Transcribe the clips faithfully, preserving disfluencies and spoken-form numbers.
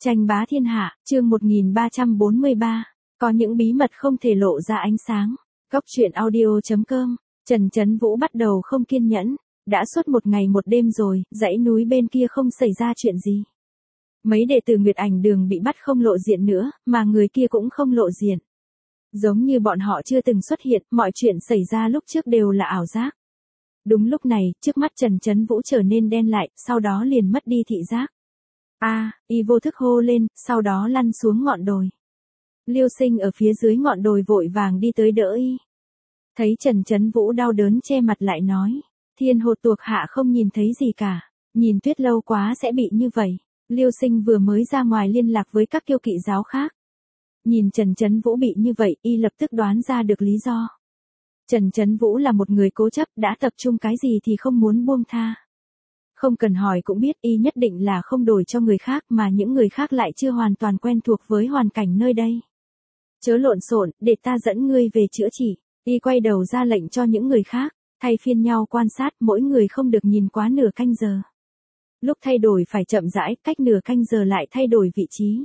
Tranh bá thiên hạ, chương một nghìn ba trăm bốn mươi ba. Có những bí mật không thể lộ ra ánh sáng. Góc truyện audio chấm com. Trần Chấn Vũ bắt đầu không kiên nhẫn. Đã suốt một ngày một đêm rồi, dãy núi bên kia không xảy ra chuyện gì. Mấy đệ tử Nguyệt Ảnh Đường bị bắt không lộ diện nữa, mà người kia cũng không lộ diện. Giống như bọn họ chưa từng xuất hiện, mọi chuyện xảy ra lúc trước đều là ảo giác. Đúng lúc này, trước mắt Trần Chấn Vũ trở nên đen lại, sau đó liền mất đi thị giác. A, à, y vô thức hô lên, sau đó lăn xuống ngọn đồi. Liêu Sinh ở phía dưới ngọn đồi vội vàng đi tới đỡ y. Thấy Trần Chấn Vũ đau đớn che mặt lại nói, Thiên Hột thuộc hạ không nhìn thấy gì cả, nhìn Tuyết lâu quá sẽ bị như vậy. Liêu Sinh vừa mới ra ngoài liên lạc với các kiêu kỵ giáo khác. Nhìn Trần Chấn Vũ bị như vậy, y lập tức đoán ra được lý do. Trần Chấn Vũ là một người cố chấp, đã tập trung cái gì thì không muốn buông tha. Không cần hỏi cũng biết y nhất định là không đổi cho người khác mà những người khác lại chưa hoàn toàn quen thuộc với hoàn cảnh nơi đây. Chớ lộn xộn, để ta dẫn ngươi về chữa trị. Y quay đầu ra lệnh cho những người khác, thay phiên nhau quan sát, mỗi người không được nhìn quá nửa canh giờ. Lúc thay đổi phải chậm rãi, cách nửa canh giờ lại thay đổi vị trí.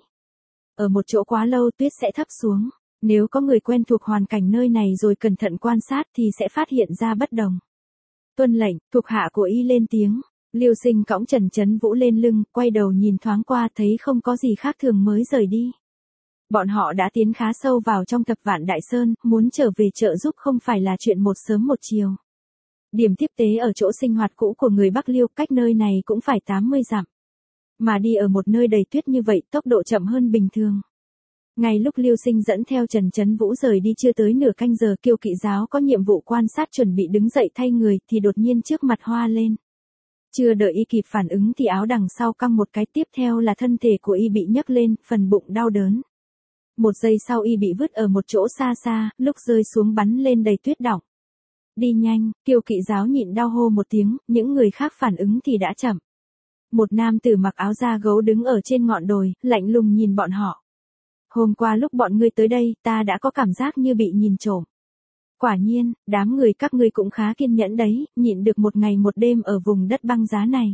Ở một chỗ quá lâu tuyết sẽ thấp xuống. Nếu có người quen thuộc hoàn cảnh nơi này rồi cẩn thận quan sát thì sẽ phát hiện ra bất đồng. Tuân lệnh, thuộc hạ của y lên tiếng. Liêu Sinh cõng Trần Chấn Vũ lên lưng, quay đầu nhìn thoáng qua thấy không có gì khác thường mới rời đi. Bọn họ đã tiến khá sâu vào trong Thập Vạn Đại Sơn, muốn trở về trợ giúp không phải là chuyện một sớm một chiều. Điểm tiếp tế ở chỗ sinh hoạt cũ của người Bắc Liêu, cách nơi này cũng phải tám mươi dặm. Mà đi ở một nơi đầy tuyết như vậy, tốc độ chậm hơn bình thường. Ngay lúc Liêu Sinh dẫn theo Trần Chấn Vũ rời đi chưa tới nửa canh giờ, kiêu kỵ giáo có nhiệm vụ quan sát chuẩn bị đứng dậy thay người thì đột nhiên trước mặt hoa lên. Chưa đợi y kịp phản ứng thì áo đằng sau căng một cái, tiếp theo là thân thể của y bị nhấc lên, phần bụng đau đớn. Một giây sau y bị vứt ở một chỗ xa xa, lúc rơi xuống bắn lên đầy tuyết đọng. Đi nhanh, kiêu kỵ giáo nhịn đau hô một tiếng, những người khác phản ứng thì đã chậm. Một nam tử mặc áo da gấu đứng ở trên ngọn đồi, lạnh lùng nhìn bọn họ. Hôm qua lúc bọn ngươi tới đây, ta đã có cảm giác như bị nhìn trộm. Quả nhiên, đám người các ngươi cũng khá kiên nhẫn đấy, nhịn được một ngày một đêm ở vùng đất băng giá này.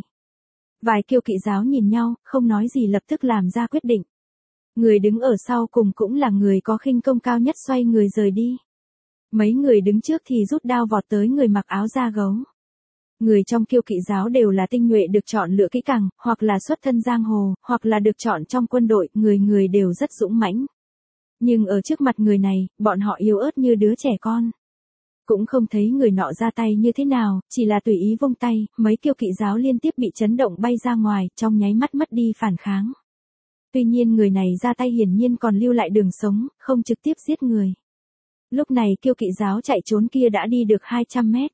Vài kiêu kỵ giáo nhìn nhau, không nói gì lập tức làm ra quyết định. Người đứng ở sau cùng cũng là người có khinh công cao nhất xoay người rời đi. Mấy người đứng trước thì rút đao vọt tới người mặc áo da gấu. Người trong kiêu kỵ giáo đều là tinh nhuệ được chọn lựa kỹ càng, hoặc là xuất thân giang hồ, hoặc là được chọn trong quân đội, người người đều rất dũng mãnh. Nhưng ở trước mặt người này, bọn họ yếu ớt như đứa trẻ con. Cũng không thấy người nọ ra tay như thế nào, chỉ là tùy ý vung tay, mấy kiêu kỵ giáo liên tiếp bị chấn động bay ra ngoài, trong nháy mắt mất đi phản kháng. Tuy nhiên người này ra tay hiển nhiên còn lưu lại đường sống, không trực tiếp giết người. Lúc này kiêu kỵ giáo chạy trốn kia đã đi được hai trăm mét.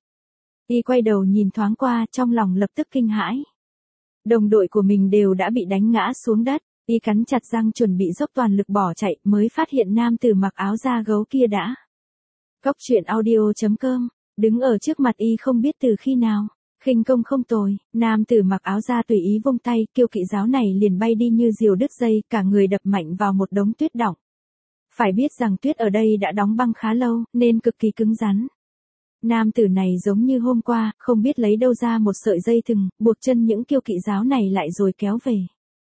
Y quay đầu nhìn thoáng qua, trong lòng lập tức kinh hãi. Đồng đội của mình đều đã bị đánh ngã xuống đất. Y cắn chặt răng chuẩn bị dốc toàn lực bỏ chạy, mới phát hiện nam tử mặc áo da gấu kia đã. Góc truyện audio chấm com, đứng ở trước mặt y không biết từ khi nào. Khinh công không tồi, nam tử mặc áo da tùy ý vung tay, kiêu kỵ giáo này liền bay đi như diều đứt dây, cả người đập mạnh vào một đống tuyết đọng. Phải biết rằng tuyết ở đây đã đóng băng khá lâu, nên cực kỳ cứng rắn. Nam tử này giống như hôm qua, không biết lấy đâu ra một sợi dây thừng, buộc chân những kiêu kỵ giáo này lại rồi kéo về.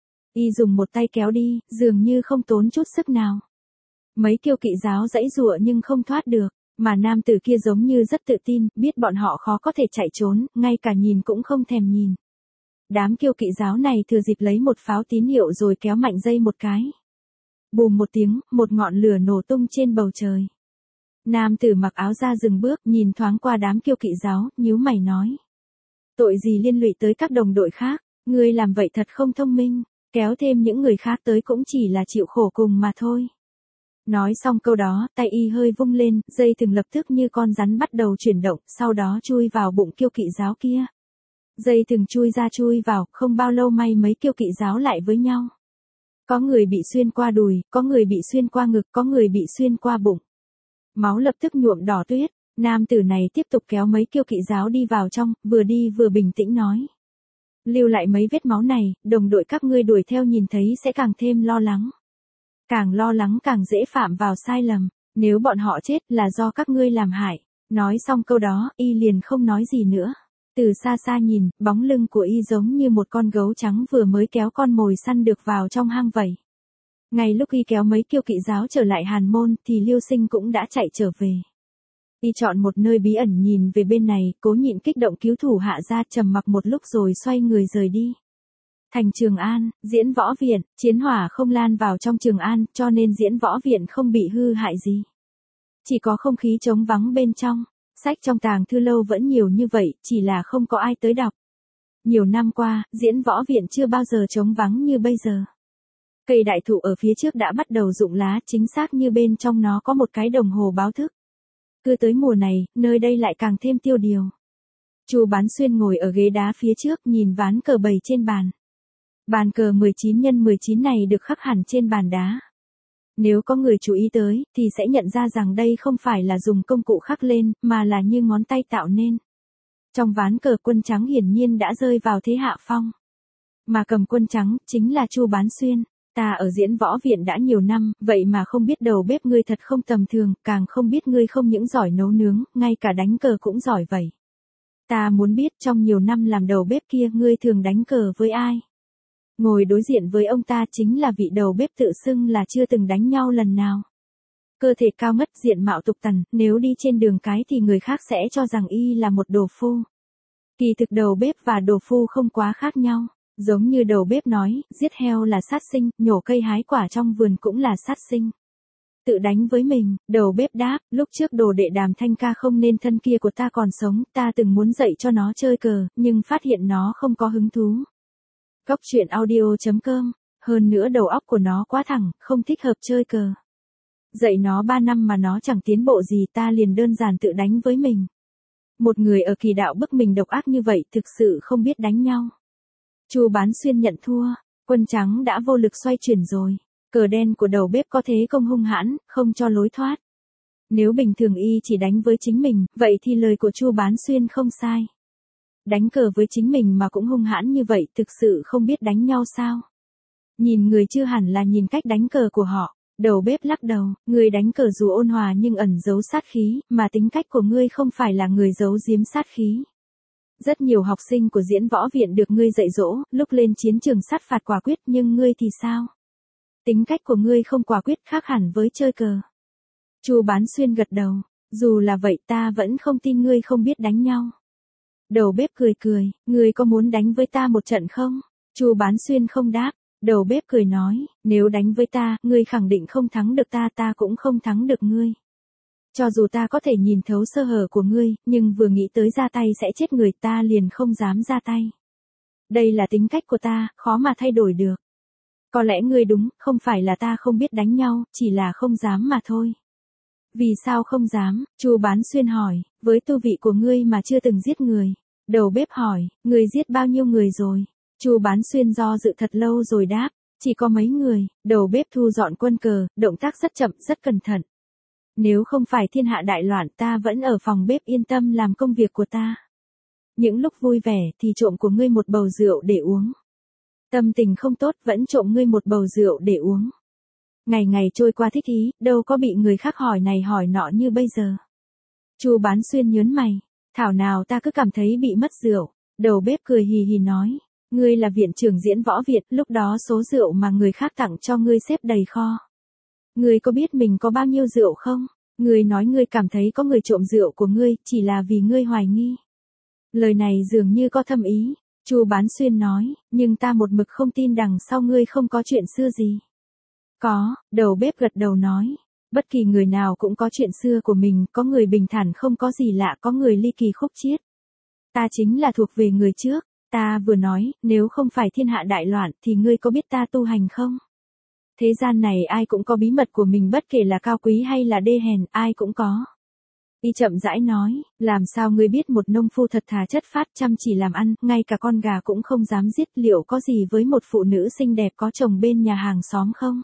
Y dùng một tay kéo đi, dường như không tốn chút sức nào. Mấy kiêu kỵ giáo giãy giụa nhưng không thoát được, mà nam tử kia giống như rất tự tin, biết bọn họ khó có thể chạy trốn, ngay cả nhìn cũng không thèm nhìn. Đám kiêu kỵ giáo này thừa dịp lấy một pháo tín hiệu rồi kéo mạnh dây một cái. Bùm một tiếng, một ngọn lửa nổ tung trên bầu trời. Nam tử mặc áo da dừng bước, nhìn thoáng qua đám kiêu kỵ giáo, nhíu mày nói. Tội gì liên lụy tới các đồng đội khác, ngươi làm vậy thật không thông minh. Kéo thêm những người khác tới cũng chỉ là chịu khổ cùng mà thôi. Nói xong câu đó, tay y hơi vung lên, dây thừng lập tức như con rắn bắt đầu chuyển động, sau đó chui vào bụng kiêu kỵ giáo kia. Dây thừng chui ra chui vào, không bao lâu may mấy kiêu kỵ giáo lại với nhau. Có người bị xuyên qua đùi, có người bị xuyên qua ngực, có người bị xuyên qua bụng. Máu lập tức nhuộm đỏ tuyết, nam tử này tiếp tục kéo mấy kiêu kỵ giáo đi vào trong, vừa đi vừa bình tĩnh nói. Lưu lại mấy vết máu này, đồng đội các ngươi đuổi theo nhìn thấy sẽ càng thêm lo lắng. Càng lo lắng càng dễ phạm vào sai lầm, nếu bọn họ chết là do các ngươi làm hại. Nói xong câu đó, y liền không nói gì nữa. Từ xa xa nhìn, bóng lưng của y giống như một con gấu trắng vừa mới kéo con mồi săn được vào trong hang vậy. Ngay lúc y kéo mấy kiêu kỵ giáo trở lại Hàn Môn thì Liêu Sinh cũng đã chạy trở về. Y chọn một nơi bí ẩn nhìn về bên này, cố nhịn kích động cứu thủ hạ ra, trầm mặc một lúc rồi xoay người rời đi. Thành Trường An, Diễn Võ Viện, chiến hỏa không lan vào trong Trường An, cho nên Diễn Võ Viện không bị hư hại gì. Chỉ có không khí trống vắng bên trong, sách trong tàng thư lâu vẫn nhiều như vậy, chỉ là không có ai tới đọc. Nhiều năm qua, Diễn Võ Viện chưa bao giờ trống vắng như bây giờ. Cây đại thụ ở phía trước đã bắt đầu rụng lá, chính xác như bên trong nó có một cái đồng hồ báo thức. Cứ tới mùa này, nơi đây lại càng thêm tiêu điều. Chu Bán Xuyên ngồi ở ghế đá phía trước, nhìn ván cờ bày trên bàn. Bàn cờ mười chín nhân mười chín này được khắc hẳn trên bàn đá. Nếu có người chú ý tới, thì sẽ nhận ra rằng đây không phải là dùng công cụ khắc lên, mà là như ngón tay tạo nên. Trong ván cờ quân trắng hiển nhiên đã rơi vào thế hạ phong. Mà cầm quân trắng, chính là Chu Bán Xuyên. Ta ở Diễn Võ Viện đã nhiều năm, vậy mà không biết đầu bếp ngươi thật không tầm thường, càng không biết ngươi không những giỏi nấu nướng, ngay cả đánh cờ cũng giỏi vậy. Ta muốn biết trong nhiều năm làm đầu bếp kia ngươi thường đánh cờ với ai? Ngồi đối diện với ông ta chính là vị đầu bếp tự xưng là chưa từng đánh nhau lần nào. Cơ thể cao ngất, diện mạo tục tằn, nếu đi trên đường cái thì người khác sẽ cho rằng y là một đồ phu. Kỳ thực đầu bếp và đồ phu không quá khác nhau. Giống như đầu bếp nói, giết heo là sát sinh, nhổ cây hái quả trong vườn cũng là sát sinh. Tự đánh với mình, đầu bếp đáp, lúc trước đồ đệ Đàm Thanh Ca không nên thân kia của ta còn sống, ta từng muốn dạy cho nó chơi cờ, nhưng phát hiện nó không có hứng thú. Góc truyện audio chấm com, hơn nữa đầu óc của nó quá thẳng, không thích hợp chơi cờ. Dạy nó ba năm mà nó chẳng tiến bộ gì, ta liền đơn giản tự đánh với mình. Một người ở kỳ đạo bức mình độc ác như vậy thực sự không biết đánh nhau. Chu Bán Xuyên nhận thua, quân trắng đã vô lực xoay chuyển rồi. Cờ đen của đầu bếp có thế công hung hãn, không cho lối thoát. Nếu bình thường y chỉ đánh với chính mình, vậy thì lời của Chu Bán Xuyên không sai. Đánh cờ với chính mình mà cũng hung hãn như vậy, thực sự không biết đánh nhau sao? Nhìn người chưa hẳn là nhìn cách đánh cờ của họ. Đầu bếp lắc đầu, người đánh cờ dù ôn hòa nhưng ẩn giấu sát khí, mà tính cách của ngươi không phải là người giấu giếm sát khí. Rất nhiều học sinh của Diễn Võ Viện được ngươi dạy dỗ, lúc lên chiến trường sát phạt quả quyết, nhưng ngươi thì sao? Tính cách của ngươi không quả quyết, khác hẳn với chơi cờ. Chu Bán Xuyên gật đầu, dù là vậy ta vẫn không tin ngươi không biết đánh nhau. Đầu bếp cười cười, ngươi có muốn đánh với ta một trận không? Chu Bán Xuyên không đáp, đầu bếp cười nói, nếu đánh với ta, ngươi khẳng định không thắng được ta, ta cũng không thắng được ngươi. Cho dù ta có thể nhìn thấu sơ hở của ngươi, nhưng vừa nghĩ tới ra tay sẽ chết người, ta liền không dám ra tay. Đây là tính cách của ta, khó mà thay đổi được. Có lẽ ngươi đúng, không phải là ta không biết đánh nhau, chỉ là không dám mà thôi. Vì sao không dám? Chu Bán Xuyên hỏi, với tu vị của ngươi mà chưa từng giết người. Đầu bếp hỏi, ngươi giết bao nhiêu người rồi? Chu Bán Xuyên do dự thật lâu rồi đáp, chỉ có mấy người. Đầu bếp thu dọn quân cờ, động tác rất chậm, rất cẩn thận. Nếu không phải thiên hạ đại loạn, ta vẫn ở phòng bếp yên tâm làm công việc của ta. Những lúc vui vẻ thì trộm của ngươi một bầu rượu để uống. Tâm tình không tốt vẫn trộm ngươi một bầu rượu để uống. Ngày ngày trôi qua thích ý, đâu có bị người khác hỏi này hỏi nọ như bây giờ. Chu Bán Xuyên nhớn mày, thảo nào ta cứ cảm thấy bị mất rượu. Đầu bếp cười hì hì nói, ngươi là viện trưởng Diễn Võ Viện, lúc đó số rượu mà người khác tặng cho ngươi xếp đầy kho. Ngươi có biết mình có bao nhiêu rượu không? Ngươi nói ngươi cảm thấy có người trộm rượu của ngươi, chỉ là vì ngươi hoài nghi. Lời này dường như có thâm ý. Chu Bán Xuyên nói, nhưng ta một mực không tin đằng sau ngươi không có chuyện xưa gì. Có, đầu bếp gật đầu nói. Bất kỳ người nào cũng có chuyện xưa của mình, có người bình thản không có gì lạ, có người ly kỳ khúc chiết. Ta chính là thuộc về người trước. Ta vừa nói, nếu không phải thiên hạ đại loạn thì ngươi có biết ta tu hành không? Thế gian này ai cũng có bí mật của mình, bất kể là cao quý hay là đê hèn, ai cũng có. Y chậm rãi nói, làm sao ngươi biết một nông phu thật thà chất phác chăm chỉ làm ăn, ngay cả con gà cũng không dám giết, liệu có gì với một phụ nữ xinh đẹp có chồng bên nhà hàng xóm không?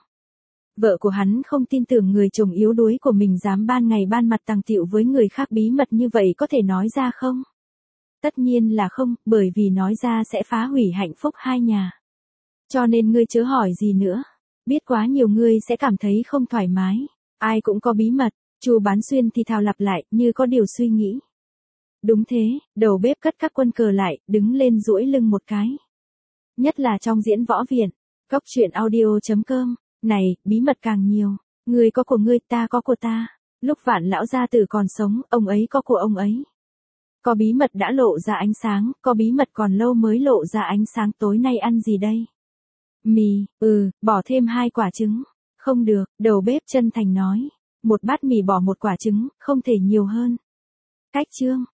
Vợ của hắn không tin tưởng người chồng yếu đuối của mình dám ban ngày ban mặt tàng tiệu với người khác, bí mật như vậy có thể nói ra không? Tất nhiên là không, bởi vì nói ra sẽ phá hủy hạnh phúc hai nhà. Cho nên ngươi chớ hỏi gì nữa. Biết quá nhiều ngươi sẽ cảm thấy không thoải mái. Ai cũng có bí mật. Chu Bán Xuyên thì thào lặp lại, như có điều suy nghĩ. Đúng thế, đầu bếp cất các quân cờ lại, đứng lên duỗi lưng một cái. Nhất là trong diễn võ viện. Cốc truyện audio.com. Này, bí mật càng nhiều. Ngươi có của ngươi, ta có của ta. Lúc Vạn lão gia tử còn sống, ông ấy có của ông ấy. Có bí mật đã lộ ra ánh sáng, có bí mật còn lâu mới lộ ra ánh sáng. Tối nay ăn gì đây? Mì, ừ, bỏ thêm hai quả trứng. Không được, đầu bếp chân thành nói. Một bát mì bỏ một quả trứng, không thể nhiều hơn. Cách chương.